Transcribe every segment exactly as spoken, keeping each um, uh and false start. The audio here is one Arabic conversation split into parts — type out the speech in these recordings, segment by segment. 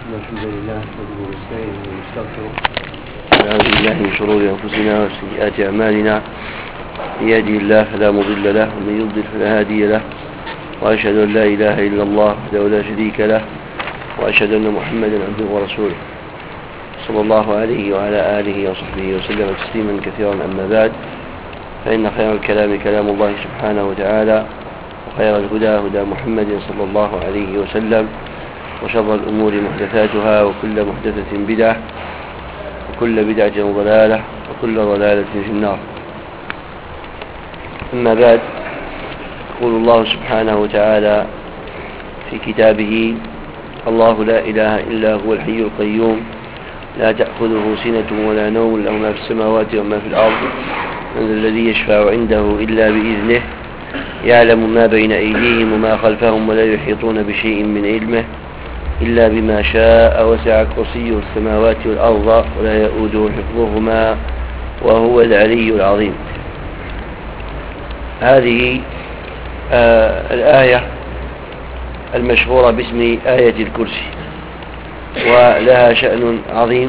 الحمد لله نحمده ونستعينه ونستغفره ونعوذ بالله من شرور انفسنا وسيئات اعمالنا. من يهده الله فلا مضل له ومن يضلل فلا هادي له، واشهد ان لا اله الا الله وحده لا شريك له، واشهد ان محمدا عبده ورسوله صلى الله عليه وعلى اله وصحبه وسلم تسليما كثيرا. اما بعد، فان خير الكلام كلام الله سبحانه وتعالى، وخير الهدى هدى محمد صلى الله عليه وسلم، وشر الأمور محدثاتها، وكل محدثة بدعة، وكل بدعة ضلالة، وكل ضلالة في النار. أما بعد، يقول الله سبحانه وتعالى في كتابه: الله لا إله إلا هو الحي القيوم لا تأخذه سنة ولا نوم له ما في السماوات وما في الأرض من ذا الذي يشفع عنده إلا بإذنه يعلم ما بين أيديهم وما خلفهم ولا يحيطون بشيء من علمه إلا بما شاء وسع كرسيه السماوات والأرض ولا يؤوده حفظهما وهو العلي العظيم. هذه آه الآية المشهورة باسم آية الكرسي، ولها شأن عظيم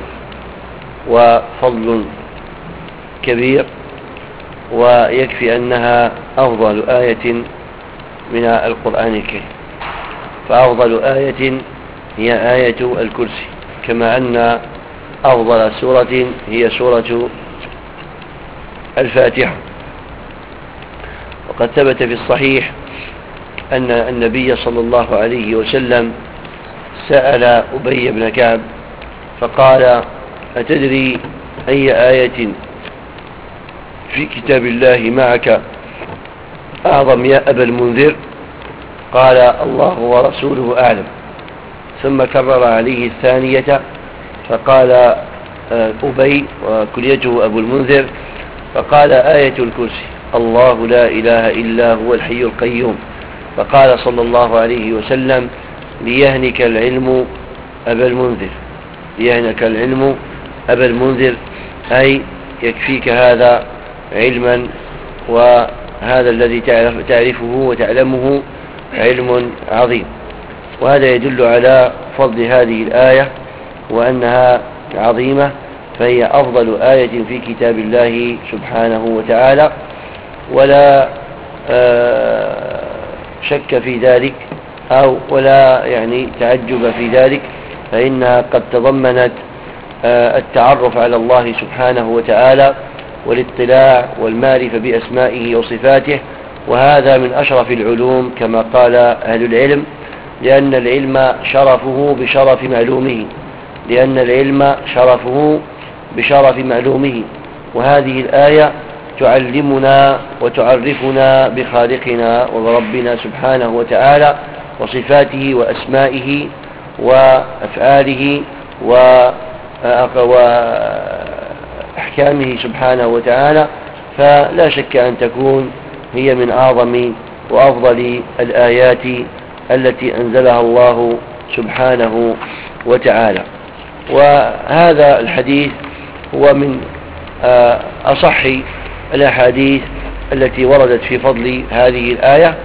وفضل كبير، ويكفي أنها أفضل آية من القرآن الكريم. فأفضل آية هي آية الكرسي، كما أن أفضل سورة هي سورة الفاتحة. وقد ثبت في الصحيح أن النبي صلى الله عليه وسلم سأل أبي بن كعب فقال: أتدري أي آية في كتاب الله معك أعظم يا أبا المنذر؟ قال: الله ورسوله أعلم. ثم كرر عليه الثانية فقال أبي، وكليته أبو المنذر، فقال: آية الكرسي، الله لا إله إلا هو الحي القيوم. فقال صلى الله عليه وسلم: ليهنك العلم أبا المنذر، ليهنك العلم أبا المنذر، أي يكفيك هذا علما، وهذا الذي تعرف تعرفه وتعلمه علم عظيم. وهذا يدل على فضل هذه الآية وأنها عظيمة، فهي أفضل آية في كتاب الله سبحانه وتعالى، ولا شك في ذلك أو ولا يعني تعجب في ذلك، فإنها قد تضمنت التعرف على الله سبحانه وتعالى والاطلاع والمعرفة بأسمائه وصفاته، وهذا من أشرف العلوم كما قال أهل العلم، لأن العلم شرفه بشرف معلومه، لأن العلم شرفه بشرف معلومه. وهذه الآية تعلمنا وتعرفنا بخالقنا وبربنا سبحانه وتعالى وصفاته وأسمائه وأفعاله وأحكامه سبحانه وتعالى، فلا شك أن تكون هي من أعظم وأفضل الآيات التي أنزلها الله سبحانه وتعالى. وهذا الحديث هو من أصح الأحاديث التي وردت في فضل هذه الآية،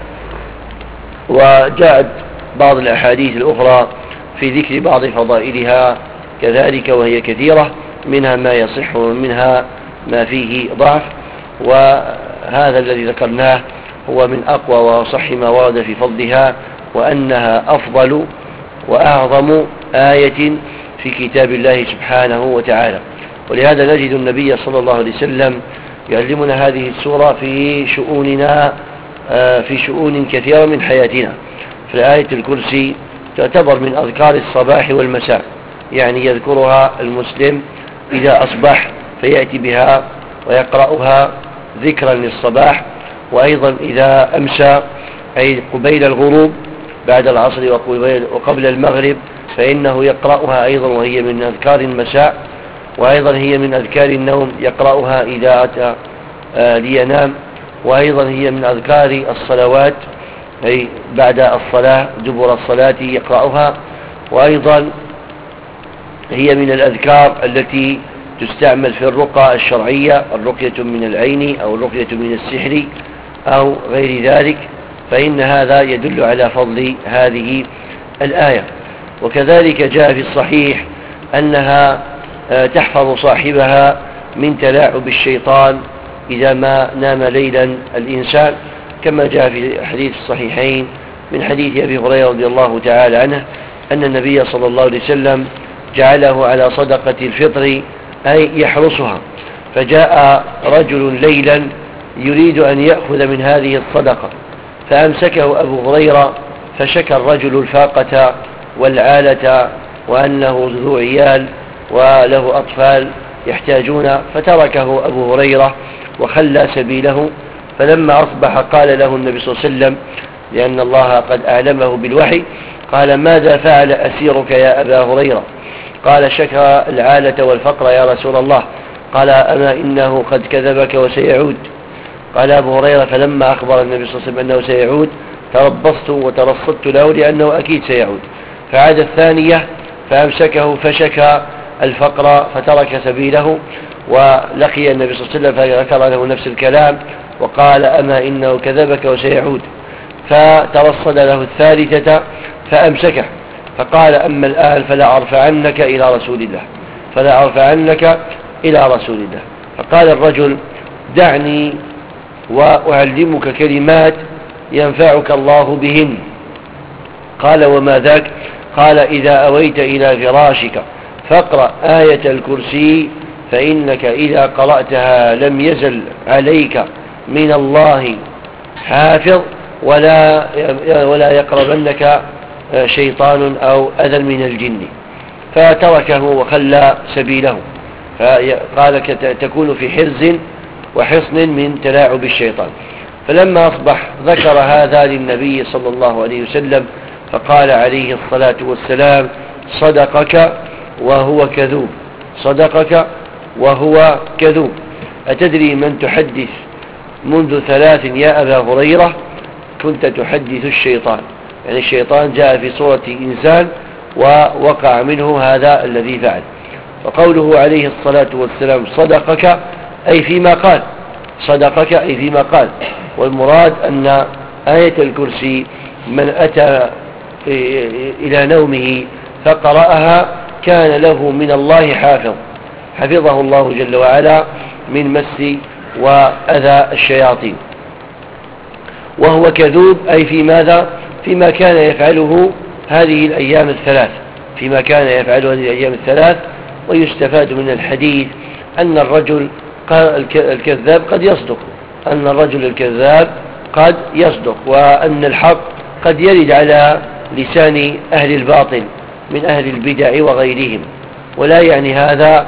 وجاءت بعض الأحاديث الأخرى في ذكر بعض فضائلها كذلك، وهي كثيرة، منها ما يصح ومنها ما فيه ضعف، وهذا الذي ذكرناه هو من أقوى وصح ما ورد في فضلها، وأنها أفضل وأعظم آية في كتاب الله سبحانه وتعالى. ولهذا نجد النبي صلى الله عليه وسلم يعلمنا هذه السورة في شؤوننا في شؤون كثيرة من حياتنا. فآية الكرسي تعتبر من أذكار الصباح والمساء، يعني يذكرها المسلم إذا أصبح فيأتي بها ويقرأها ذكرا للصباح، وأيضا إذا أمسى أي قبيل الغروب بعد العصر وقبل المغرب فإنه يقرأها أيضا، وهي من أذكار المساء، وأيضا هي من أذكار النوم يقرأها إذا أتى لينام، وأيضا هي من أذكار الصلوات أي بعد الصلاة دبر الصلاة يقرأها، وأيضا هي من الأذكار التي تستعمل في الرقى الشرعية، الرقية من العين أو الرقية من السحر أو غير ذلك، فإن هذا يدل على فضل هذه الآية. وكذلك جاء في الصحيح أنها تحفظ صاحبها من تلاعب الشيطان إذا ما نام ليلا الإنسان، كما جاء في حديث الصحيحين من حديث أبي هريرة رضي الله تعالى عنه أن النبي صلى الله عليه وسلم جعله على صدقة الفطر أي يحرسها، فجاء رجل ليلا يريد أن يأخذ من هذه الصدقة فأمسكه أبو هريرة، فشكى الرجل الفاقة والعالة وأنه ذو عيال وله أطفال يحتاجون، فتركه أبو هريرة وخلى سبيله. فلما أصبح قال له النبي صلى الله عليه وسلم لأن الله قد أعلمه بالوحي، قال ماذا فعل أسيرك يا أبا هريرة؟ قال شكى العالة والفقر يا رسول الله. قال أما إنه قد كذبك وسيعود. قال أبو هريرة فلما أخبر النبي صلى الله عليه وسلم أنه سيعود تربصت وترصدت له لأنه أكيد سيعود. فعاد الثانية فأمسكه فشكى الفقر فترك سبيله، ولقي النبي صلى الله عليه وسلم فذكر له نفس الكلام وقال أما إنه كذبك وسيعود. فترصد له الثالثة فأمسكه فقال أما الآن فلا أرفعنك إلى رسول الله فلا أرفعنك إلى رسول الله. فقال الرجل دعني وأعلمك كلمات ينفعك الله بهن. قال وما ذاك؟ قال إذا أويت إلى فراشك فاقرأ آية الكرسي فإنك إذا قرأتها لم يزل عليك من الله حافظ ولا ولا يقربنك شيطان أو أذى من الجن. فتركه وخلى سبيله. فقال تكون في حرز وحصن من تلاعب الشيطان. فلما أصبح ذكر هذا للنبي صلى الله عليه وسلم فقال عليه الصلاة والسلام صدقك وهو كذوب صدقك وهو كذوب. أتدري من تحدث منذ ثلاث يا أبا هريرة؟ كنت تحدث الشيطان. يعني الشيطان جاء في صورة إنسان ووقع منه هذا الذي فعل. وقوله عليه الصلاة والسلام صدقك أي فيما قال صدقك أي فيما قال. والمراد أن آية الكرسي من أتى إلى نومه فقرأها كان له من الله حافظ حفظه الله جل وعلا من مس وأذى الشياطين. وهو كذوب أي في ماذا؟ فيما كان يفعله هذه الأيام الثلاث فيما كان يفعله هذه الأيام الثلاث. ويستفاد من الحديث أن الرجل الكذاب قد يصدق أن الرجل الكذاب قد يصدق وأن الحق قد يرد على لسان أهل الباطل من أهل البدع وغيرهم. ولا يعني هذا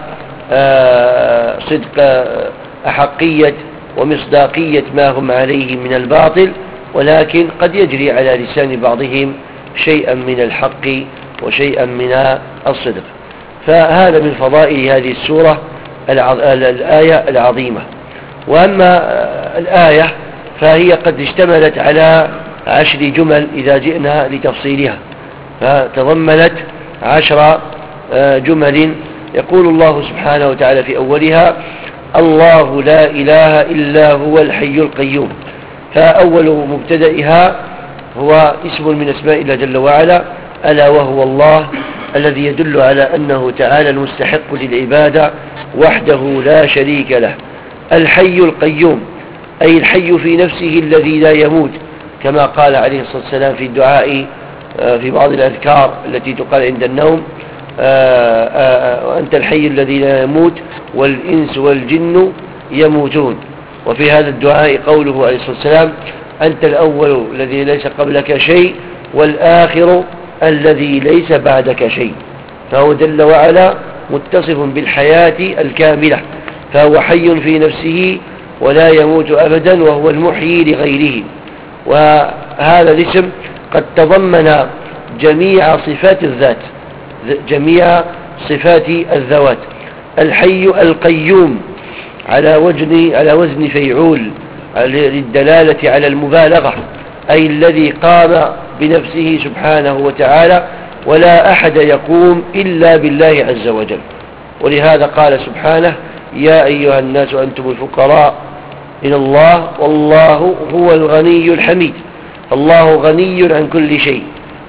صدق أحقية ومصداقية ما هم عليه من الباطل، ولكن قد يجري على لسان بعضهم شيئا من الحق وشيئا من الصدق. فهذا من فضائل هذه السورة الآية العظيمة. وأما الآية فهي قد اشتملت على عشر جمل إذا جئنا لتفصيلها، فتضمنت عشر جمل. يقول الله سبحانه وتعالى في أولها الله لا إله إلا هو الحي القيوم. فأول مبتدئها هو اسم من اسماء الله جل وعلا ألا وهو الله، الذي يدل على أنه تعالى المستحق للعبادة وحده لا شريك له. الحي القيوم أي الحي في نفسه الذي لا يموت، كما قال عليه الصلاة والسلام في الدعاء في بعض الأذكار التي تقال عند النوم وأنت الحي الذي لا يموت والإنس والجن يموتون. وفي هذا الدعاء قوله عليه الصلاة والسلام أنت الأول الذي ليس قبلك شيء والآخر الذي ليس بعدك شيء. فهو جل وعلا متصف بالحياة الكاملة، فهو حي في نفسه ولا يموت أبدا وهو المحيي لغيره. وهذا الاسم قد تضمن جميع صفات الذات جميع صفات الذوات. الحي القيوم على وزن على وزن فيعول للدلالة على المبالغة، أي الذي قام بنفسه سبحانه وتعالى ولا أحد يقوم إلا بالله عز وجل. ولهذا قال سبحانه يا أيها الناس أنتم الفقراء إلى الله والله هو الغني الحميد. الله غني عن كل شيء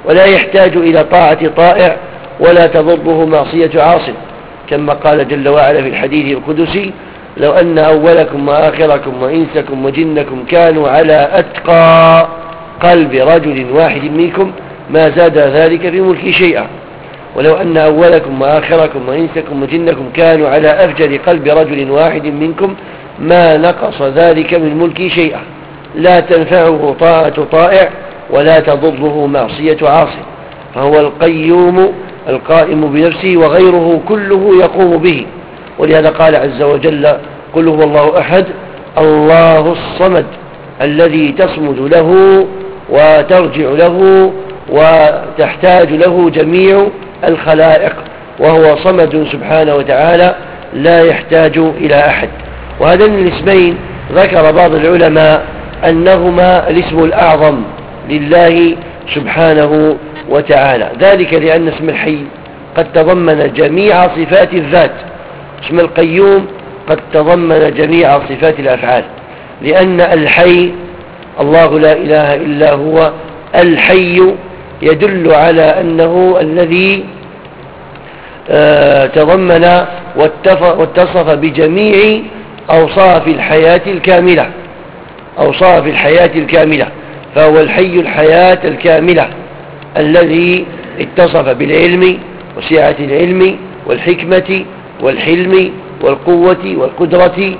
ولا يحتاج إلى طاعة طائع ولا تضره معصية عاصم، كما قال جل وعلا في الحديث القدسي: لو أن أولكم وآخركم وإنسكم وجنكم كانوا على أتقى قلب رجل واحد منكم ما زاد ذلك في ملكي شيئا. ولو أن أولكم وآخركم وإنسكم وجنكم كانوا على أفجر قلب رجل واحد منكم ما نقص ذلك من ملكي شيئا. لا تنفعه طاعة طائع ولا تضره معصية عاصي، فهو القيوم القائم بنفسه وغيره كله يقوم به. ولهذا قال عز وجل: قل هو الله أحد الله الصمد الذي تصمد له وترجع له وتحتاج له جميع الخلائق، وهو صمد سبحانه وتعالى لا يحتاج إلى أحد. وهذين الاسمين ذكر بعض العلماء أنهما الاسم الأعظم لله سبحانه وتعالى، ذلك لأن اسم الحي قد تضمن جميع صفات الذات، اسم القيوم قد تضمن جميع صفات الأفعال، لأن الحي الله لا إله إلا هو الحي يدل على أنه الذي تضمن واتصف بجميع أوصاف الحياة الكاملة أوصاف الحياة الكاملة فهو الحي الحياة الكاملة الذي اتصف بالعلم وسعة العلم والحكمة والحلم والقوة والقدرة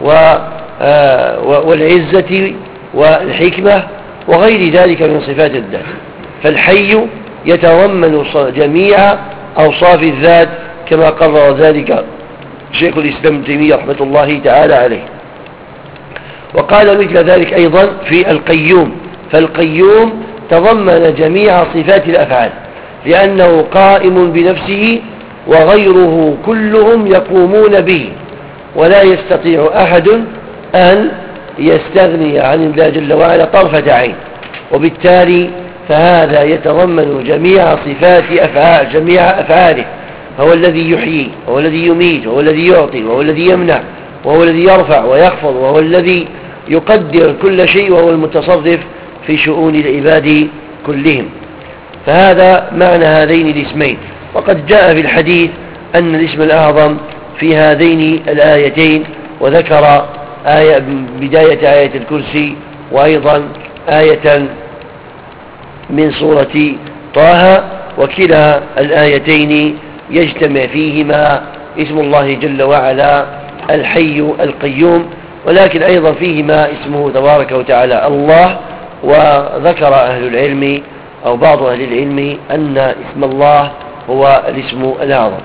والعزة والحكمة وغير ذلك من صفات الذات. فالحي يتضمن جميع أوصاف الذات كما قرر ذلك شيخ الإسلام ابن تيمية رحمة الله تعالى عليه. وقال مثل ذلك أيضا في القيوم، فالقيوم تضمن جميع صفات الأفعال لأنه قائم بنفسه وغيره كلهم يقومون به، ولا يستطيع أحد أن يستغني عن الله جل وعلا طرفة عين، وبالتالي فهذا يتضمن جميع صفات أفعال جميع أفعاله. هو الذي يحيي وهو الذي يميت وهو الذي يعطي وهو الذي يمنع وهو الذي يرفع ويخفض وهو الذي يقدر كل شيء وهو المتصرف في شؤون العباد كلهم. فهذا معنى هذين الاسمين. وقد جاء في الحديث أن الاسم الأعظم في هذين الآيتين، وذكر آية بداية آية الكرسي وأيضا آية من سورة طه، وكلا الآيتين يجتمع فيهما اسم الله جل وعلا الحي القيوم، ولكن أيضا فيهما اسمه تبارك وتعالى الله. وذكر أهل العلم أو بعض أهل العلم أن اسم الله هو الاسم الأعظم.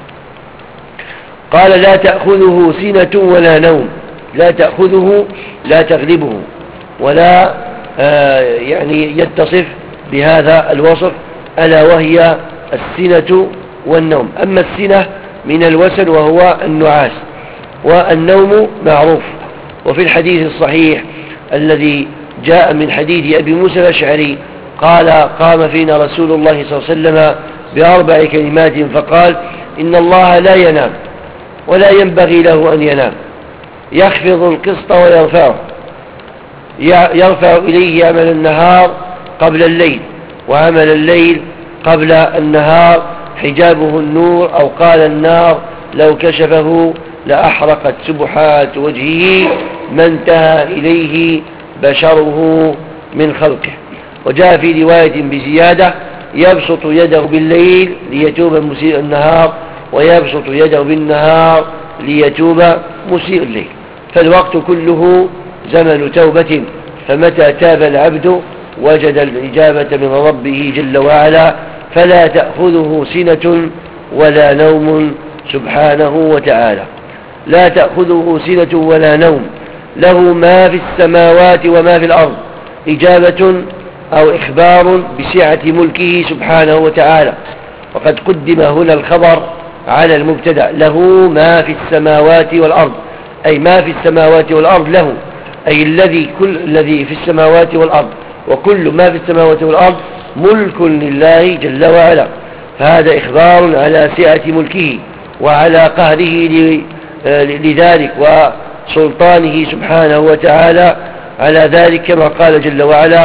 قال: لا تأخذه سنة ولا نوم. لا تأخذه لا تغلبه ولا آه يعني يتصف بهذا الوصف، ألا وهي السنة والنوم. أما السنة من الوسن وهو النعاس، والنوم معروف. وفي الحديث الصحيح الذي جاء من حديث أبي موسى الأشعري قال: قام فينا رسول الله صلى الله عليه وسلم بأربع كلمات فقال: إن الله لا ينام ولا ينبغي له أن ينام، يخفض القسط ويرفعه، يرفع إليه عمل النهار قبل الليل وعمل الليل قبل النهار، حجابه النور، أو قال النار لو كشفه لأحرقت سبحات وجهه ما انتهى إليه بشره من خلقه. وجاء في رواية بزيادة: يبسط يده بالليل ليتوب مسيء النهار، ويبسط يده بالنهار ليتوب مسيء الليل. فالوقت كله زمن توبة، فمتى تاب العبد وجد الإجابة من ربه جل وعلا، فلا تأخذه سنة ولا نوم سبحانه وتعالى. لا تأخذه سنة ولا نوم، له ما في السماوات وما في الأرض، إجابة أو إخبار بسعة ملكه سبحانه وتعالى. وقد قدم هنا الخبر على المبتدأ: له ما في السماوات والأرض، أي ما في السماوات والأرض له، أي الذي كل الذي في السماوات والأرض، وكل ما في السماوات والأرض ملك لله جل وعلا. فهذا إخبار على سعة ملكه وعلى قهره لذلك وسلطانه سبحانه وتعالى على ذلك، كما قال جل وعلا: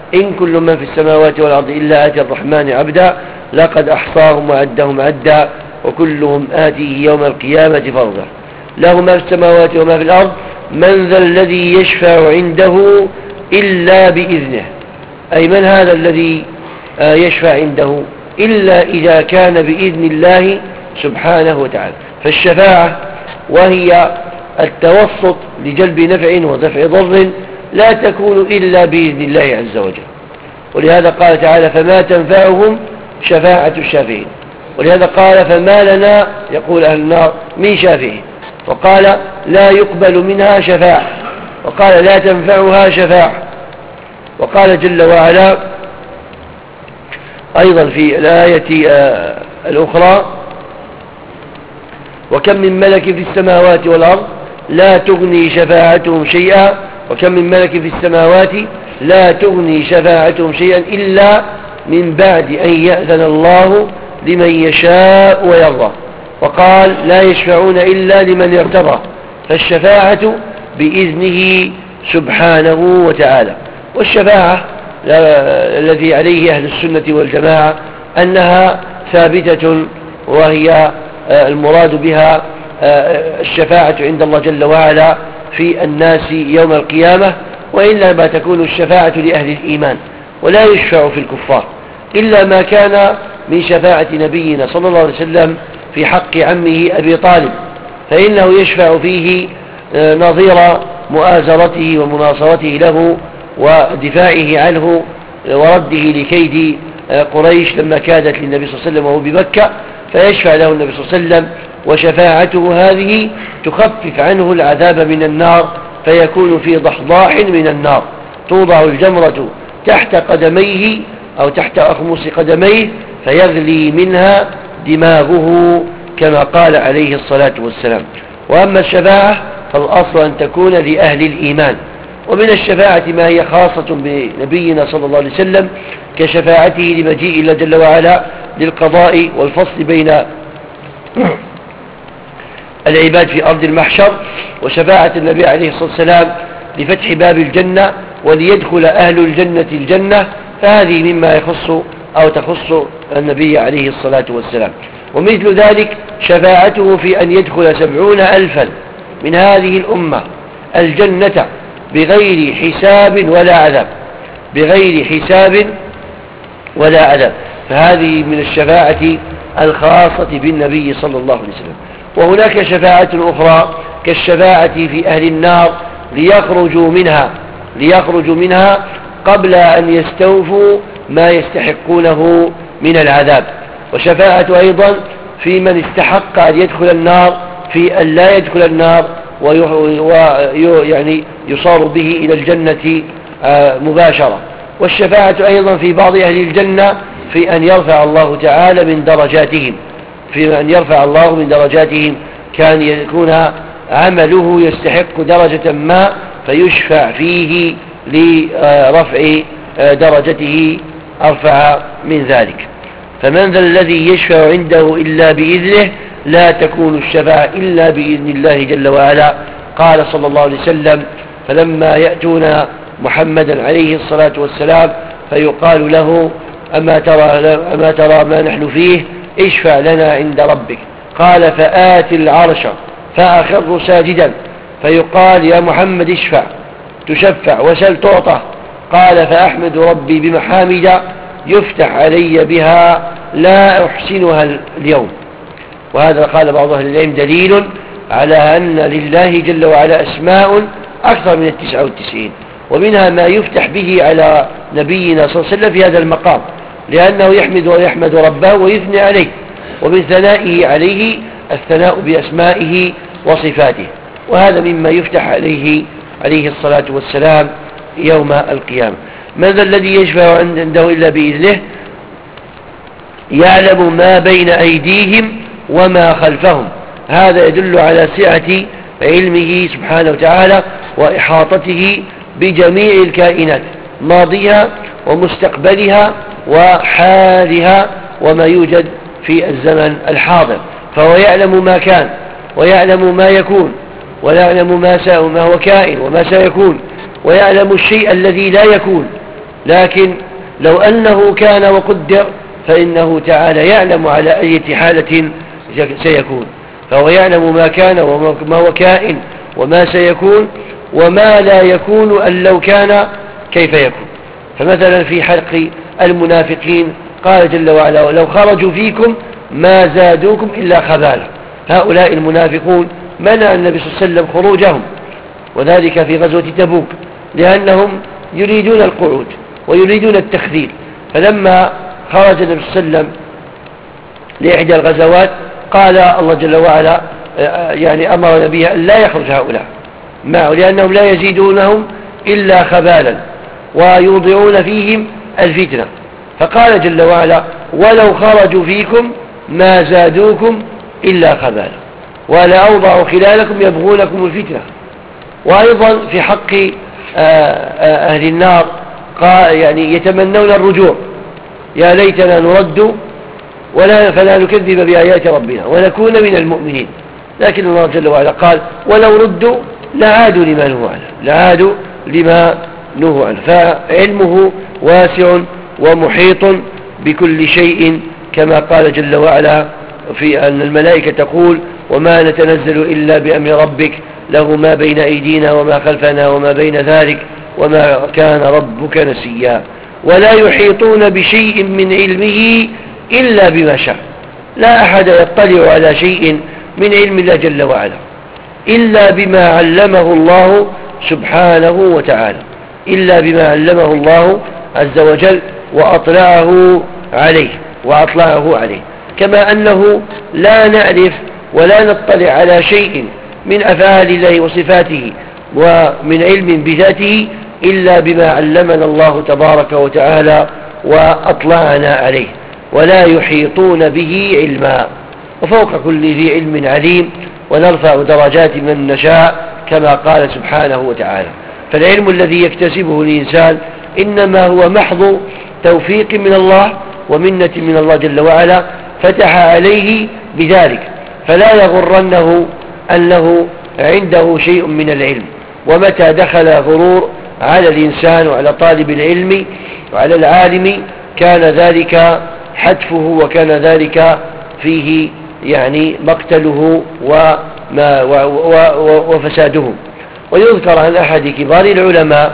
إن كل من في السماوات والأرض إلا آتي الرحمن عبدا لقد أحصاهم وعدهم عدا وكلهم آتيه يوم القيامة فردا. له ما في السماوات وما في الأرض من ذا الذي يشفع عنده إلا بإذنه، أي من هذا الذي يشفع عنده إلا إذا كان بإذن الله سبحانه وتعالى. فالشفاعة وهي التوسط لجلب نفع ودفع ضر لا تكون إلا بإذن الله عز وجل، ولهذا قال تعالى فما تنفعهم شفاعة الشافعين، ولهذا قال فما لنا يقول أهل النار من شافعين، وقال لا يقبل منها شفاعة، وقال لا تنفعها شفاعة، وقال جل وعلا أيضا في الآية الأخرى وكم من ملك في السماوات والأرض لا تغني شفاعتهم شيئا وكم من ملك في السماوات لا تغني شفاعتهم شيئا إلا من بعد أن يأذن الله لمن يشاء ويرضى، وقال لا يشفعون إلا لمن ارتضى، فالشفاعة بإذنه سبحانه وتعالى. والشفاعة الذي عليه أهل السنة والجماعة أنها ثابتة، وهي المراد بها الشفاعة عند الله جل وعلا في الناس يوم القيامة، وإلا ما تكون الشفاعة لأهل الإيمان، ولا يشفع في الكفار إلا ما كان من شفاعة نبينا صلى الله عليه وسلم في حق عمه أبي طالب، فإنه يشفع فيه نظير مؤازرته ومناصرته له ودفاعه عنه ورده لكيد قريش لما كادت للنبي صلى الله عليه وسلم وهو بمكة، فيشفع له النبي صلى الله عليه وسلم، وشفاعته هذه تخفف عنه العذاب من النار، فيكون في ضحضاح من النار توضع الجمرة تحت قدميه أو تحت أخمص قدميه فيغلي منها دماغه كما قال عليه الصلاة والسلام. وأما الشفاعة فالأصل أن تكون لأهل الإيمان، ومن الشفاعة ما هي خاصة بنبينا صلى الله عليه وسلم كشفاعته لمجيء الله جل وعلا للقضاء والفصل بين العباد في أرض المحشر، وشفاعة النبي عليه الصلاة والسلام لفتح باب الجنة وليدخل أهل الجنة الجنة، فهذه مما يخص أو تخص النبي عليه الصلاة والسلام. ومثل ذلك شفاعته في أن يدخل سبعون ألفا من هذه الأمة الجنة بغير حساب ولا عذاب، بغير حساب ولا عذاب، فهذه من الشفاعة الخاصة بالنبي صلى الله عليه وسلم. وهناك شفاعة أخرى كالشفاعة في أهل النار ليخرجوا منها ليخرجوا منها قبل أن يستوفوا ما يستحقونه من العذاب، وشفاعة أيضا في من استحق أن يدخل النار في أن لا يدخل النار ويعني يصار به إلى الجنة مباشرة. والشفاعة أيضا في بعض أهل الجنة في أن يرفع الله تعالى من درجاتهم في أن يرفع الله من درجاتهم كان يكون عمله يستحق درجة ما فيشفع فيه لرفع درجته أرفع من ذلك. فمن ذا الذي يشفع عنده إلا بإذنه لا تكون الشفاعة إلا بإذن الله جل وعلا. قال صلى الله عليه وسلم فلما يأتون محمدا عليه الصلاة والسلام فيقال له أما ترى, أما ترى ما نحن فيه اشفع لنا عند ربك، قال فآت العرش فأخر ساجدا فيقال يا محمد اشفع تشفع وسل تعطى، قال فأحمد ربي بمحامد يفتح علي بها لا أحسنها اليوم. وهذا قال بعض أهل العلم دليل على أن لله جل وعلا أسماء أكثر من التسعة والتسعين، ومنها ما يفتح به على نبينا صلى الله عليه وسلم في هذا المقام، لأنه يحمد ويحمد ربه ويثني عليه، ومن ثنائه عليه الثناء بأسمائه وصفاته، وهذا مما يفتح عليه عليه الصلاة والسلام يوم القيامة. من ذا الذي يشفع عنده إلا بإذنه يعلم ما بين أيديهم وما خلفهم، هذا يدل على سعة علمه سبحانه وتعالى وإحاطته بجميع الكائنات ماضيها ومستقبلها وحالها وما يوجد في الزمن الحاضر، فهو يعلم ما كان ويعلم ما يكون ويعلم ما, ما هو كائن وما سيكون، ويعلم الشيء الذي لا يكون لكن لو أنه كان وقدر فإنه تعالى يعلم على أي حالة سيكون، فهو يعلم ما كان وما هو كائن وما سيكون وما لا يكون أن لو كان كيف يكون. فمثلا في حق المنافقين قال جل وعلا لو خرجوا فيكم ما زادوكم إلا خبالا. هؤلاء المنافقون منع النبي صلى الله عليه وسلم خروجهم، وذلك في غزوة تبوك، لأنهم يريدون القعود ويريدون التخذيل. فلما خرج النبي صلى الله عليه وسلم لإحدى الغزوات قال الله جل وعلا يعني أمر نبيه أن لا يخرج هؤلاء معه، لأنهم لا يزيدونهم إلا خبالا ويوضعون فيهم الفتنة. فقال جل وعلا ولو خرجوا فيكم ما زادوكم إلا خبالا ولا أوضعوا خلالكم يبغونكم الفتنة. وأيضا في حق أهل النار قال يعني يتمنون الرجوع، يا ليتنا نرد ولا فلا نكذب بآيات ربنا ونكون من المؤمنين. لكن الله جل وعلا قال ولو ردوا لعادوا لما نهوا عنه لعادوا لما نهوا عنه. فعلمه واسع ومحيط بكل شيء، كما قال جل وعلا في أن الملائكة تقول وما نتنزل إلا بأمر ربك له ما بين أيدينا وما خلفنا وما بين ذلك وما كان ربك نسيا. ولا يحيطون بشيء من علمه إلا بما شاء. لا أحد يطلع على شيء من علم الله جل وعلا إلا بما علمه الله سبحانه وتعالى، إلا بما علمه الله عز وجل وأطلعه عليه وأطلعه عليه. كما أنه لا نعرف ولا نطلع على شيء من أفعال الله وصفاته ومن علم بذاته إلا بما علمنا الله تبارك وتعالى وأطلعنا عليه. ولا يحيطون به علما، وفوق كل ذي علم عليم، ونرفع درجات من نشاء كما قال سبحانه وتعالى. فالعلم الذي يكتسبه الإنسان إنما هو محض توفيق من الله ومنة من الله جل وعلا فتح عليه بذلك، فلا يغرنه أنه عنده شيء من العلم. ومتى دخل غرور على الإنسان وعلى طالب العلم وعلى العالم كان ذلك حتفه وكان ذلك فيه يعني مقتله وما وفساده. ويذكر عن أحد كبار العلماء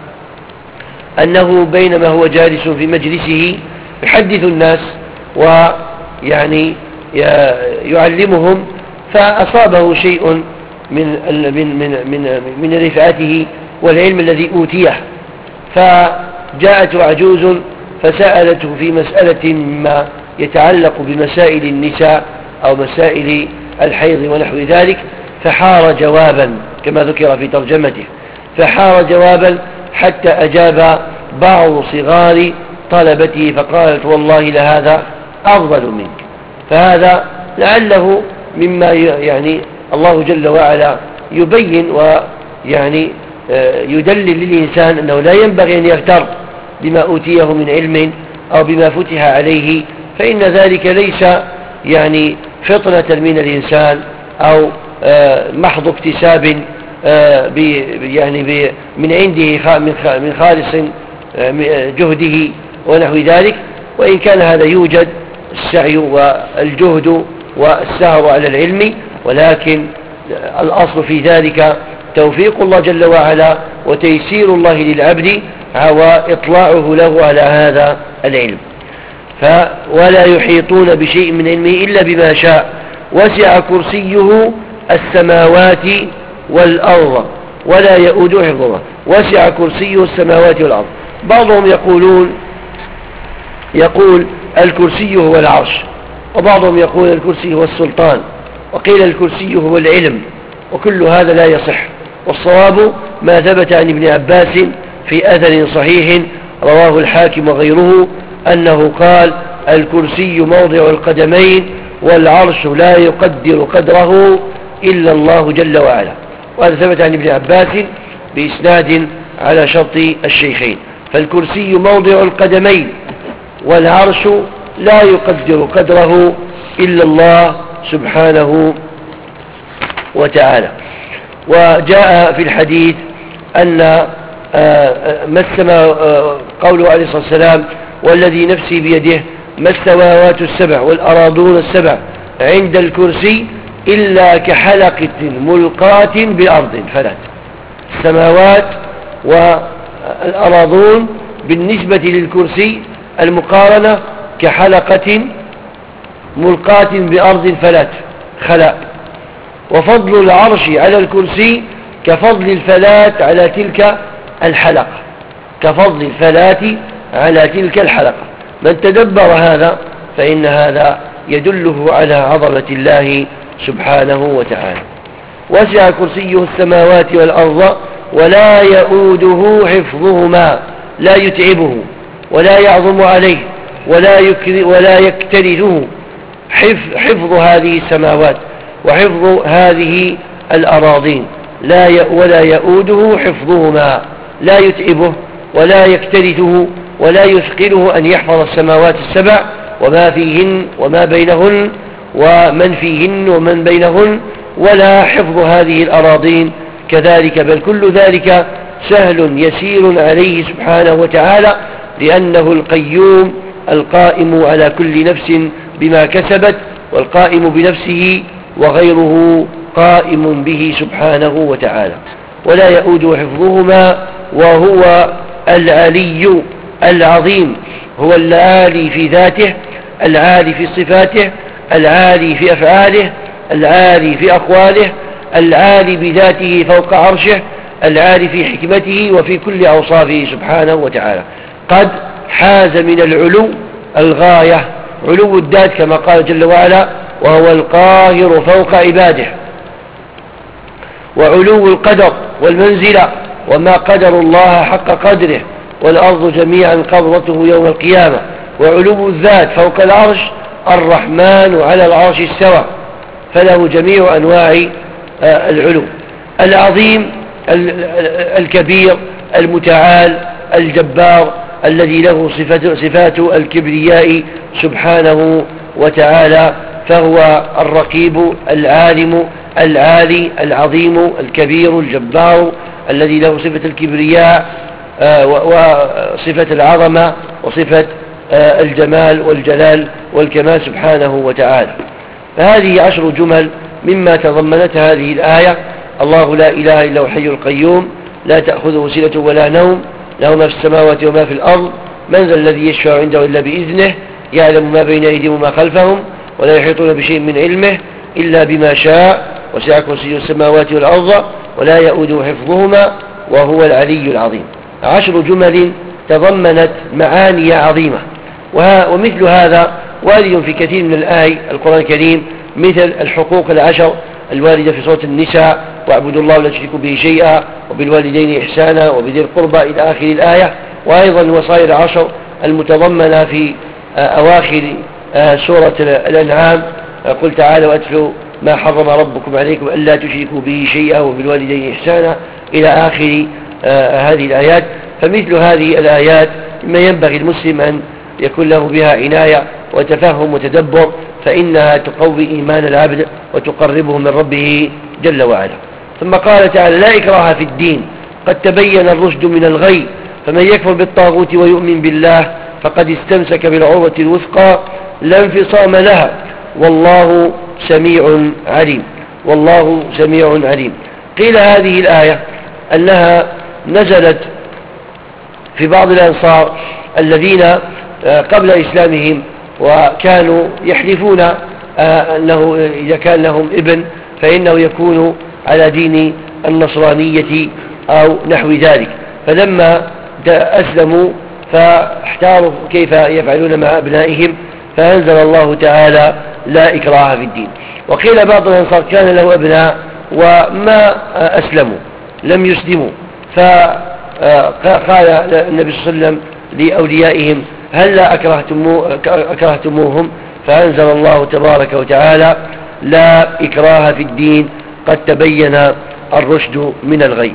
أنه بينما هو جالس في مجلسه يحدث الناس ويعني يعلمهم فأصابه شيء من من من من, من رفعته والعلم الذي أوتيه، فجاءته عجوز فسألته في مسألة ما يتعلق بمسائل النساء أو مسائل الحيض ونحو ذلك، فحار جوابا كما ذكر في ترجمته، فحار جوابا حتى أجاب بعض صغار طلبته فقالت والله لهذا أفضل منك. فهذا لعله مما يعني الله جل وعلا يبين ويعني يدلل للإنسان أنه لا ينبغي أن يغتر بما أوتيه من علم أو بما فتح عليه، فإن ذلك ليس يعني فطنة من الإنسان أو محض اكتساب يعني من عنده من خالص جهده ونحو ذلك، وإن كان هذا يوجد السعي والجهد والسهر على العلم، ولكن الأصل في ذلك توفيق الله جل وعلا وتيسير الله للعبد وإطلاعه له على هذا العلم. ولا يحيطون بشيء من علمه إلا بما شاء وسع كرسيه السماوات والأرض ولا يؤوده حفظهما. وسع كرسيه السماوات والأرض. بعضهم يقولون يقول الكرسي هو العرش، وبعضهم يقول الكرسي هو السلطان، وقيل الكرسي هو العلم، وكل هذا لا يصح. والصواب ما ثبت عن ابن عباس في أثر صحيح رواه الحاكم وغيره أنه قال الكرسي موضع القدمين والعرش لا يقدر قدره إلا الله جل وعلا. وهذا ثبت عن ابن عباس بإسناد على شرط الشيخين. فالكرسي موضع القدمين والعرش لا يقدر قدره إلا الله سبحانه وتعالى. وجاء في الحديث أن ما السماء قوله عليه الصلاة والسلام: والذي نفسي بيده ما السماوات السبع والأراضون السبع عند الكرسي إلا كحلقة ملقاة بأرض فلات. السماوات والأراضون بالنسبة للكرسي المقارنة كحلقة ملقاة بأرض فلات خلاء. وفضل العرش على الكرسي كفضل الفلات على تلك الحلقة، كفضل الفلات على تلك الحلقة. من تدبر هذا فإن هذا يدله على عظمة الله سبحانه وتعالى. وسع كرسيه السماوات والأرض ولا يؤوده حفظهما، لا يتعبه ولا يعظم عليه ولا ولا يكترثه حفظ هذه السماوات وحفظ هذه الأراضين، لا ولا يؤوده حفظهما، لا يتعبه ولا يكترثه ولا يثقله أن يحفظ السماوات السبع وما فيهن وما بينهن ومن فيهن ومن بينهن، ولا حفظ هذه الأراضين كذلك، بل كل ذلك سهل يسير عليه سبحانه وتعالى، لأنه القيوم القائم على كل نفس بما كسبت، والقائم بنفسه وغيره قائم به سبحانه وتعالى. ولا يؤود حفظهما وهو العلي العظيم، هو العالي في ذاته، العالي في صفاته، العالي في أفعاله، العالي في أقواله، العالي بذاته فوق عرشه، العالي في حكمته وفي كل أوصافه سبحانه وتعالى. قد حاز من العلو الغاية، علو الذات كما قال جل وعلا: وهو القاهر فوق عباده. وعلو القدر والمنزلة، وما قدر الله حق قدره، والأرض جميعا قبضته يوم القيامة. وعلو الذات فوق العرش، الرحمن على العرش استوى، فله جميع أنواع العلو. العظيم الكبير المتعال الجبار الذي له صفات, صفات الكبرياء سبحانه وتعالى، فهو الرقيب العالم العالي العظيم الكبير الجبار الذي له صفة الكبرياء وصفة العظمة وصفة الجمال والجلال والكمال سبحانه وتعالى. فهذه عشر جمل مما تضمنتها هذه الآية: الله لا إله إلا هو الحي القيوم، لا تأخذه سنة ولا نوم، له ما في السماوات وما في الأرض، من ذا الذي يشفع عنده إلا بإذنه، يعلم ما بين أيديهم وما خلفهم، ولا يحيطون بشيء من علمه إلا بما شاء، وسع كرسيه السماوات والأرض ولا يؤوده حفظهما وهو العلي العظيم. عشر جمل تضمنت معاني عظيمة، ومثل هذا وارد في كثير من الآي القرآن الكريم، مثل الحقوق العشر الواردة في سورة النساء: واعبدوا الله ولا تشركوا به شيئا، وبالوالدين إحسانا، وبذي القربى إلى آخر الآية. وأيضا الوصايا العشر المتضمنة في أواخر سورة الأنعام: قل تعالوا وأتلوا ما حرم ربكم عليكم ألا تشركوا به شيئا وبالوالدين إحسانا إلى آخر هذه الآيات. فمثل هذه الآيات مما ينبغي المسلم أن يكون له بها عناية وتفهم وتدبر، فإنها تقوي إيمان العبد وتقربه من ربه جل وعلا. ثم قال تعالى: لا إكراه في الدين، قد تبين الرشد من الغي، فمن يكفر بالطاغوت ويؤمن بالله فقد استمسك بالعروة الوثقى لا انفصام لها، والله سميع عليم. والله سميع عليم. قيل هذه الآية أنها نزلت في بعض الأنصار الذين قبل إسلامهم وكانوا يحلفون أنه إذا كان لهم ابن فإنه يكون على دين النصرانية أو نحو ذلك، فلما أسلموا فاحتاروا كيف يفعلون مع أبنائهم، فأنزل الله تعالى: لا إكراه في الدين. وقيل بعض الأنصار كان له أبناء وما أسلموا، لم يسلموا، فقال النبي صلى الله عليه وسلم لأوليائهم: هل لا أكرهتموهم؟ فأنزل الله تبارك وتعالى: لا إكراه في الدين، قد تبين الرشد من الغي.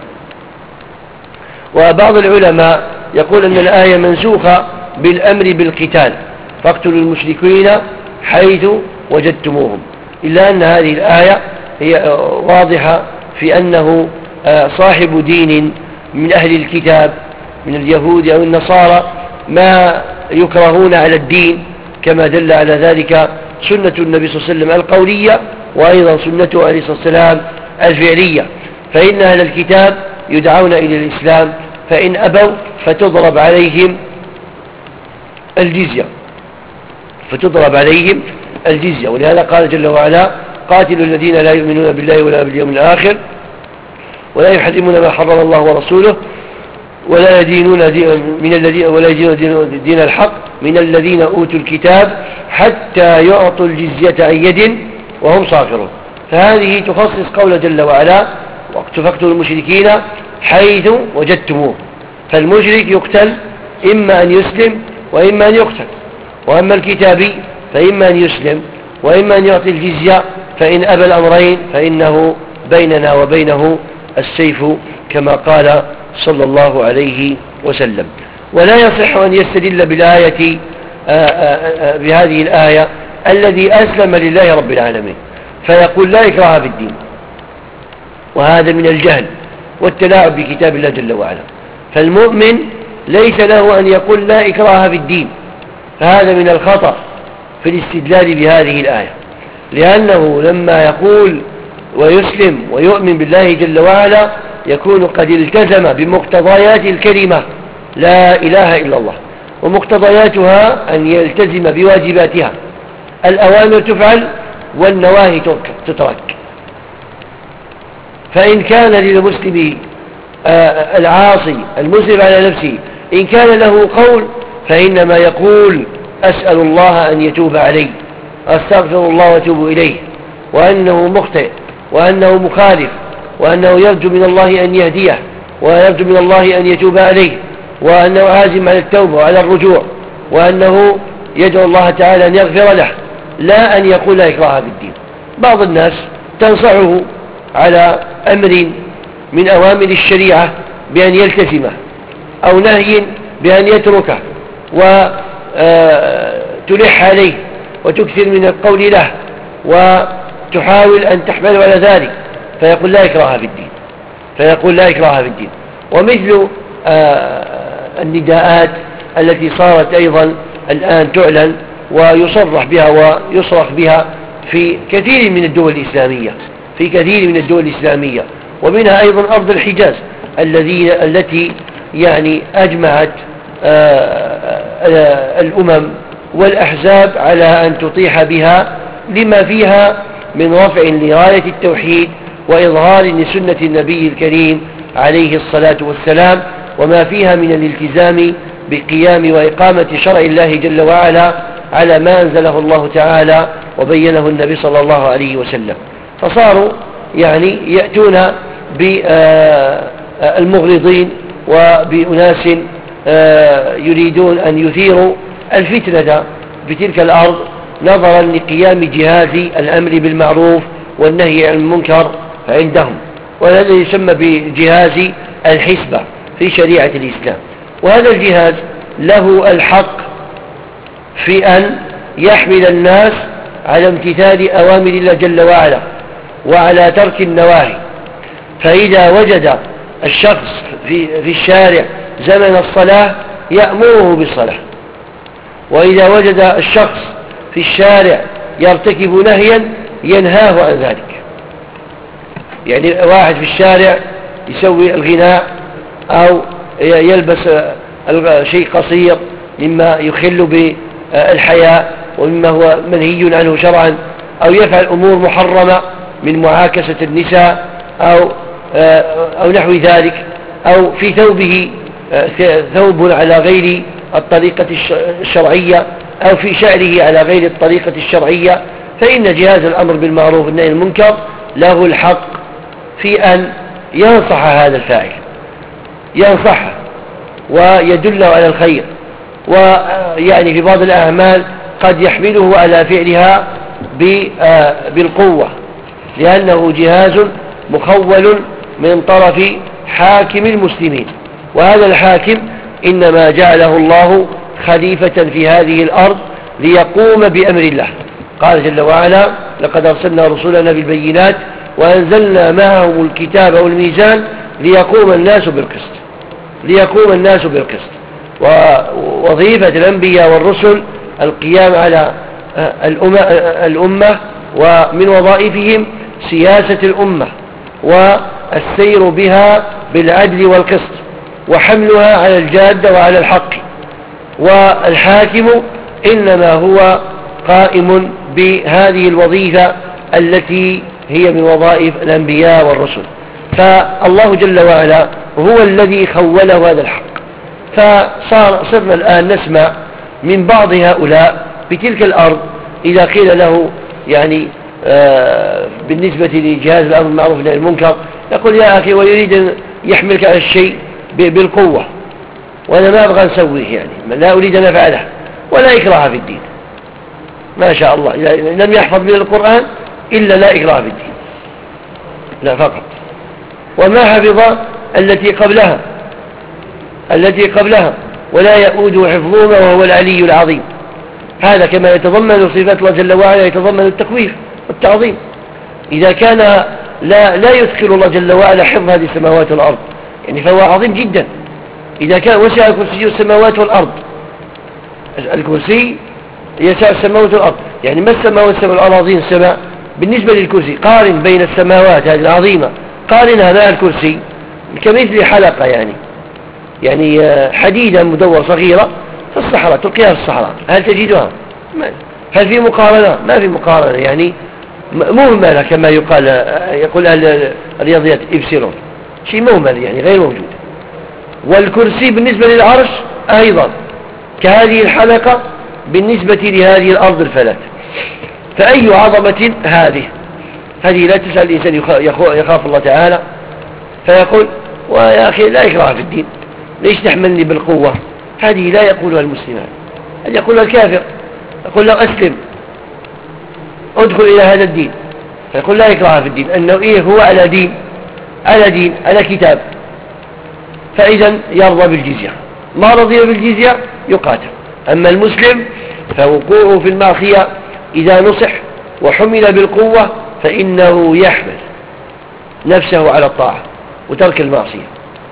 وبعض العلماء يقول أن الآية منسوخة بالأمر بالقتال، فاقتلوا المشركين حيث وجدتموهم، إلا أن هذه الآية هي واضحة في أنه صاحب دين من أهل الكتاب من اليهود أو النصارى ما يكرهون على الدين، كما دل على ذلك سنة النبي صلى الله عليه وسلم القولية، وأيضا سنته عليه الصلاة والسلام الفعلية. فإن أهل الكتاب يدعون إلى الإسلام، فإن أبوا فتضرب عليهم الجزية فتضرب عليهم الجزية ولهذا قال جل وعلا: قاتلوا الذين لا يؤمنون بالله ولا باليوم الآخر ولا يحرمون ما حرم الله ورسوله ولا يدينون دين من الذين ولا يدينون دين الحق من الذين أوتوا الكتاب حتى يعطوا الجزية عن يد وهم صاغرون. فهذه تخصص قول جل وعلا: فاقتلوا المشركين حيث وجدتموه. فالمشرك يقتل إما أن يسلم وإما أن يقتل، وأما الكتابي فإما أن يسلم وإما أن يعطي الجزية، فإن أبى الأمرين فإنه بيننا وبينه السيف، كما قال صلى الله عليه وسلم. ولا يصح أن يستدل بالآية بهذه الآية الذي أسلم لله رب العالمين فيقول لا إكراه في الدين، وهذا من الجهل والتلاعب بكتاب الله جل وعلا. فالمؤمن ليس له أن يقول لا إكراه في الدين، فهذا من الخطأ في الاستدلال بهذه الآية، لأنه لما يقول ويسلم ويؤمن بالله جل وعلا يكون قد التزم بمقتضيات الكلمة لا إله إلا الله، ومقتضياتها أن يلتزم بواجباتها، الأوامر تفعل والنواهي تترك. فإن كان للمسلم العاصي المسلم على نفسه إن كان له قول فإنما يقول: أسأل الله أن يتوب علي، أستغفر الله وأتوب إليه، وأنه مخطئ، وأنه مخالف، وأنه يرجو من الله أن يهديه، ويرجو من الله أن يتوب عليه، وأنه عازم على التوبة وعلى الرجوع، وأنه يدعو الله تعالى أن يغفر له، لا أن يقول لا إكراه في الدين. بعض الناس تنصحه على أمر من أوامر الشريعة بأن يلتزمه، أو نهي بأن يتركه، وتلح عليه وتكثر من القول له وتحاول أن تحمله على ذلك، فيقول لا إكراه في الدين فيقول لا إكراه في الدين. ومثل النداءات التي صارت أيضا الآن تعلن ويصرح بها ويصرخ بها في كثير من الدول الإسلامية في كثير من الدول الإسلامية ومنها أيضا أرض الحجاز الذين التي يعني أجمعت الأمم والأحزاب على أن تطيح بها لما فيها من رفع لراية التوحيد وإظهار لسنة النبي الكريم عليه الصلاة والسلام، وما فيها من الالتزام بقيام وإقامة شرع الله جل وعلا على ما أنزله الله تعالى وبينه النبي صلى الله عليه وسلم. فصاروا يعني يأتون بالمغرضين وبأناس يريدون أن يثيروا الفتنة بتلك الأرض نظرا لقيام جهاز الأمر بالمعروف والنهي عن المنكر عندهم، وهذا يسمى بجهاز الحسبة في شريعة الإسلام. وهذا الجهاز له الحق في أن يحمل الناس على امتثال أوامر الله جل وعلا وعلى ترك النواهي. فإذا وجد الشخص في, في الشارع زمن الصلاة يأمره بالصلاة، وإذا وجد الشخص في الشارع يرتكب نهيا ينهاه عن ذلك. يعني واحد في الشارع يسوي الغناء أو يلبس شيء قصير مما يخل بالحياء ومما هو منهي عنه شرعا، أو يفعل أمور محرمة من معاكسة النساء أو أو نحو ذلك، أو في ثوبه ثوب على غير الطريقة الشرعية، أو في شعره على غير الطريقة الشرعية، فإن جهاز الأمر بالمعروف والنهي عن المنكر له الحق في أن ينصح هذا الفاعل، ينصحه ويدله على الخير، ويعني في بعض الأعمال قد يحمله على فعلها بالقوة، لأنه جهاز مخول من طرف حاكم المسلمين، وهذا الحاكم إنما جعله الله خليفة في هذه الأرض ليقوم بأمر الله. قال جل وعلا: لقد أرسلنا رسولنا بالبينات وأنزلنا معهم الكتاب والميزان ليقوم الناس بالقسط ليقوم الناس بالقسط ووظيفة الأنبياء والرسل القيام على الأمة، ومن وظائفهم سياسة الأمة والسير بها بالعدل والقسط وحملها على الجادة وعلى الحق. والحاكم إنما هو قائم بهذه الوظيفة التي هي من وظائف الأنبياء والرسل. فالله جل وعلا هو الذي خوله هذا الحق. فصار صرنا الآن نسمع من بعض هؤلاء بتلك الأرض إذا قيل له يعني آه بالنسبة لجهاز الأمر بالمعروف والنهي عن المنكر يقول يا أخي ويريد أن يحملك على الشيء بالقوة، وأنا ما أبغى نسويه، يعني لا أريد أن أفعله، ولا إكراه في الدين. ما شاء الله إذا لم يحفظ من القرآن إلا لا إكراه في الدين، لا فقط. وما حفظ التي قبلها التي قبلها ولا يؤود حفظهما وهو العلي العظيم. هذا كما يتضمن صفات الله جل وعلا يتضمن التكوير والتعظيم. إذا كان لا, لا يثقل الله جل وعلا حفظ هذه السماوات والأرض يعني فهو عظيم جدا. إذا كان وسع كرسي السماوات والأرض، الكرسي يسع السماوات والأرض، يعني ما السماء والسماء الأراضين السماء بالنسبة للكرسي. قارن بين السماوات هذه العظيمة قارنها مع الكرسي كمثل حلقة، يعني يعني حديدة مدورة صغيرة في الصحراء تلقيها في الصحراء، هل تجدها؟ هل في مقارنة؟ ما في مقارنة، يعني مهملة كما يقال يقول أهل الرياضيات إبسلون، شيء مهمل يعني غير موجود. والكرسي بالنسبة للعرش أيضا كهذه الحلقة بالنسبة لهذه الأرض الفلات. فأي عظمة هذه هذه لا تسأل الإنسان يخاف الله تعالى فيقول ويا أخي لا إكراه في الدين، ليش تحملني بالقوة؟ هذه لا يقولها المسلمان، هذا يقولها الكافر. يقول له أسلم ادخل إلى هذا الدين، فيقول لا إكراه في الدين، أنه إيه هو على دين على دين على كتاب، فإذا يرضى بالجزية. ما رضي بالجزية يقاتل. أما المسلم فوقوعه في المعصية إذا نصح وحمل بالقوة فإنه يحمل نفسه على الطاعة وترك المعصية.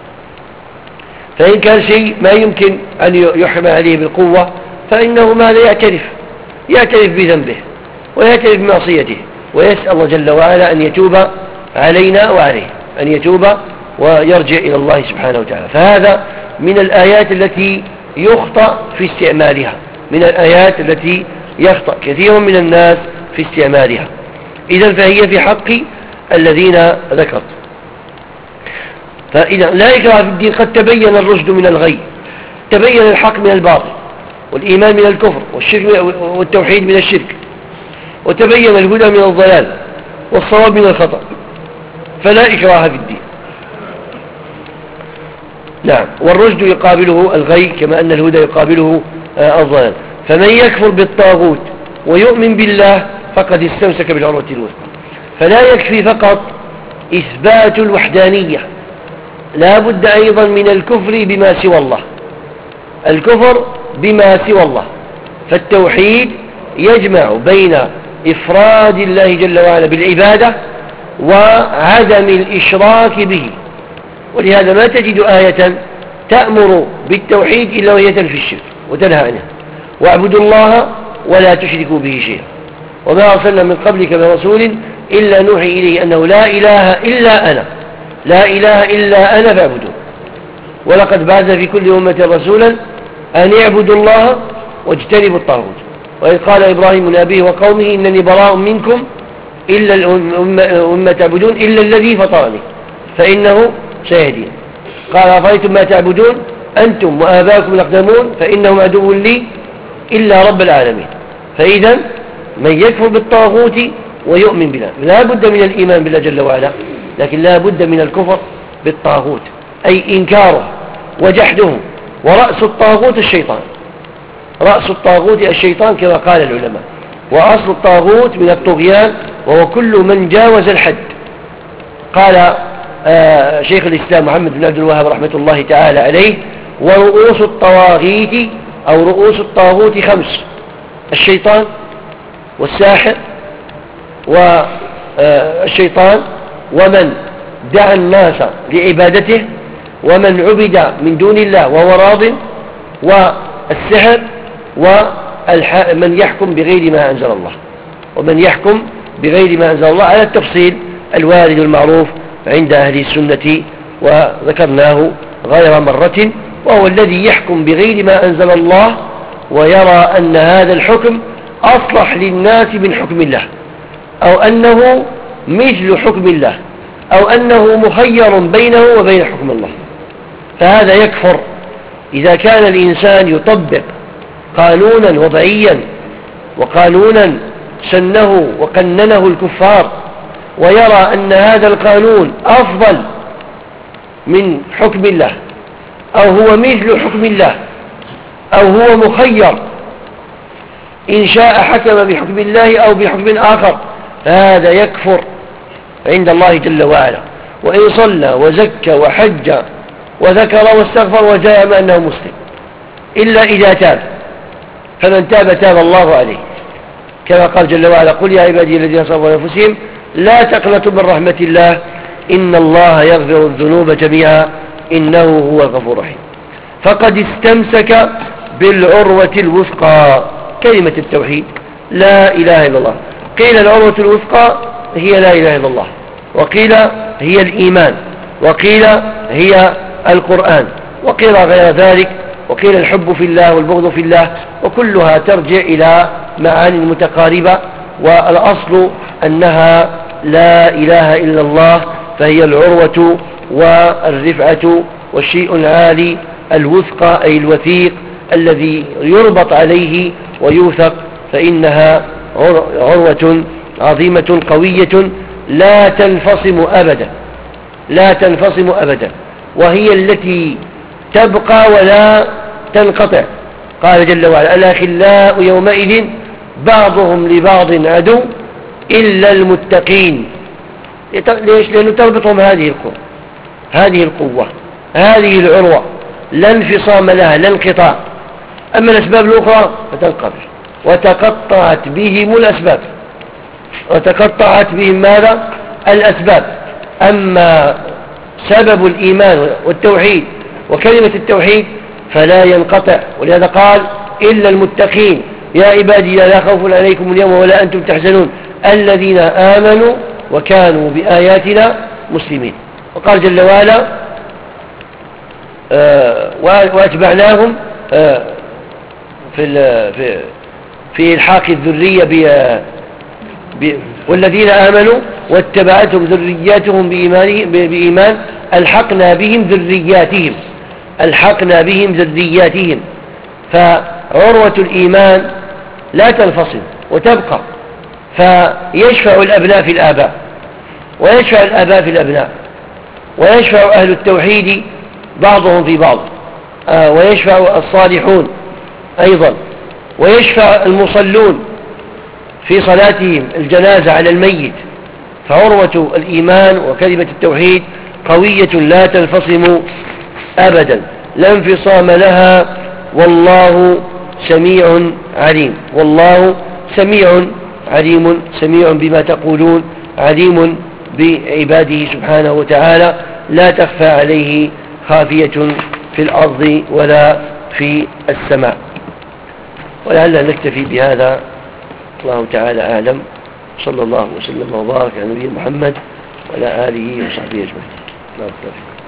فإن كان شيء ما يمكن أن يحمل عليه بالقوة فإنه ماذا يعترف يعترف بذنبه ويعترف بمعصيته ويسأل الله جل وعلا أن يتوب علينا وعليه، أن يتوب ويرجع إلى الله سبحانه وتعالى. فهذا من الآيات التي يخطأ في استعمالها، من الآيات التي يخطأ كثير من الناس في استعمالها. إذن فهي في حق الذين ذكرت. فإذا لا إكراه في الدين، قد تبين الرشد من الغي، تبين الحق من الباطل، والإيمان من الكفر، والشرك والتوحيد من الشرك، وتبين الهدى من الضلال، والصواب من الخطأ، فلا إكراه في الدين. نعم. والرشد يقابله الغي كما أن الهدى يقابله الضلال. فمن يكفر بالطاغوت ويؤمن بالله فقد استمسك بالعروة الوثقى. فلا يكفي فقط إثبات الوحدانية، لا بد أيضا من الكفر بما سوى الله، الكفر بما سوى الله. فالتوحيد يجمع بين إفراد الله جل وعلا بالعبادة وعدم الإشراك به. ولهذا ما تجد آية تأمر بالتوحيد إلا وهي تنفي الشرك وتنهى عنه. واعبدوا الله ولا تشركوا به شيئا وما أرسلنا من قبلك من رسول إلا نوحي إليه أنه لا إله إلا أنا، لا إله إلا أنا فاعبدون. ولقد بعث في كل أمة رسولا أن يعبدوا الله واجتنبوا الطاغوت. وإذ قال إبراهيم لأبيه وقومه إنني براء منكم إلا الأمة تعبدون إلا الذي فطرني فإنه سيهدين. قال أفرأيتم ما تعبدون أنتم وآباؤكم الأقدمون فإنهم عدو لي إلا رب العالمين. فإذا من يكفر بالطاغوت ويؤمن بالله لا بد من الإيمان بالله جل وعلا، لكن لا بد من الكفر بالطاغوت أي إنكاره وجحده. ورأس الطاغوت الشيطان، رأس الطاغوت الشيطان كما قال العلماء. وأصل الطاغوت من الطغيان وهو كل من جاوز الحد. قال آه شيخ الإسلام محمد بن عبد الوهاب رحمة الله تعالى عليه ورؤوس الطواغيت أو رؤوس الطاغوت خمس: الشيطان والساحر والشيطان ومن دعا الناس لعبادته ومن عبد من دون الله وهو راض والسحر ومن يحكم بغير ما أنزل الله، ومن يحكم بغير ما أنزل الله على التفصيل الوارد المعروف عند أهل السنة وذكرناه غير مرة، وهو الذي يحكم بغير ما أنزل الله ويرى أن هذا الحكم أصلح للناس من حكم الله، أو أنه مثل حكم الله، أو أنه مخير بينه وبين حكم الله، فهذا يكفر إذا كان الإنسان يطبق قانونا وضعيا وقانونا سنه وقننه الكفار، ويرى أن هذا القانون أفضل من حكم الله، أو هو مثل حكم الله، أو هو مخير إن شاء حكم بحكم الله أو بحكم آخر، فهذا يكفر عند الله جل وعلا. وإن صلى وزكى وحج وذكر واستغفر وجاء أنه مسلم، إلا إذا تاب، فمن تاب تاب الله عليه، كما قال جل وعلا: قل يا عبادي الذين أسرفوا على أنفسهم لا تقنطوا من رحمة الله إن الله يغفر الذنوب جميعا إنه هو الغفور الرحيم. فقد استمسك بالعروة الوثقى، كلمة التوحيد لا إله إلا الله. قيل العروة الوثقى هي لا إله إلا الله، وقيل هي الإيمان، وقيل هي القرآن، وقيل غير ذلك، وقيل الحب في الله والبغض في الله، وكلها ترجع إلى معاني متقاربة، والأصل أنها لا إله إلا الله، فهي العروة والرفعة والشيء العالي الوثقى أي الوثيق الذي يربط عليه ويوثق، فإنها عروة عظيمة قوية لا تنفصم أبدا، لا تنفصم أبدا، وهي التي تبقى ولا تنقطع. قال جل وعلا: الأخلاء يومئذ بعضهم لبعض عدو إلا المتقين. ليش؟ لأنه تربطهم هذه القوة، هذه القوة، هذه العروة، لا انفصام لها، لا انقطاع. أما الأسباب الأخرى فتنقطع، وتقطعت بهم الأسباب، وتقطعت بهم ماذا؟ الأسباب. أما سبب الإيمان والتوحيد وكلمة التوحيد فلا ينقطع، ولهذا قال: إلا المتقين يا عبادي لا خوف عليكم اليوم ولا أنتم تحزنون الذين آمنوا وكانوا بآياتنا مسلمين. وقال جل وعلا: آه وأتبعناهم آه في في في إلحاق الذرية ب والذين آمنوا واتبعتهم ذرياتهم بإيمان ألحقنا بهم ذرياتهم، ألحقنا بهم ذرياتهم. فعروة الإيمان لا تنفصل وتبقى، فيشفع الأبناء في الآباء، ويشفع الآباء في الأبناء، ويشفع أهل التوحيد بعضهم في بعض، آه ويشفع الصالحون أيضا، ويشفع المصلون في صلاتهم الجنازة على الميت. فعروة الإيمان وكلمة التوحيد قوية لا تنفصم أبدا، لا انفصام لها، والله سميع عليم. والله سميع عليم، سميع بما تقولون، عليم بعباده سبحانه وتعالى، لا تخفى عليه خافية في الأرض ولا في السماء. ولعلنا نكتفي بهذا، الله تعالى أعلم. صلى الله وسلم وبارك على نبينا محمد وعلى آله وصحبه أجمعين.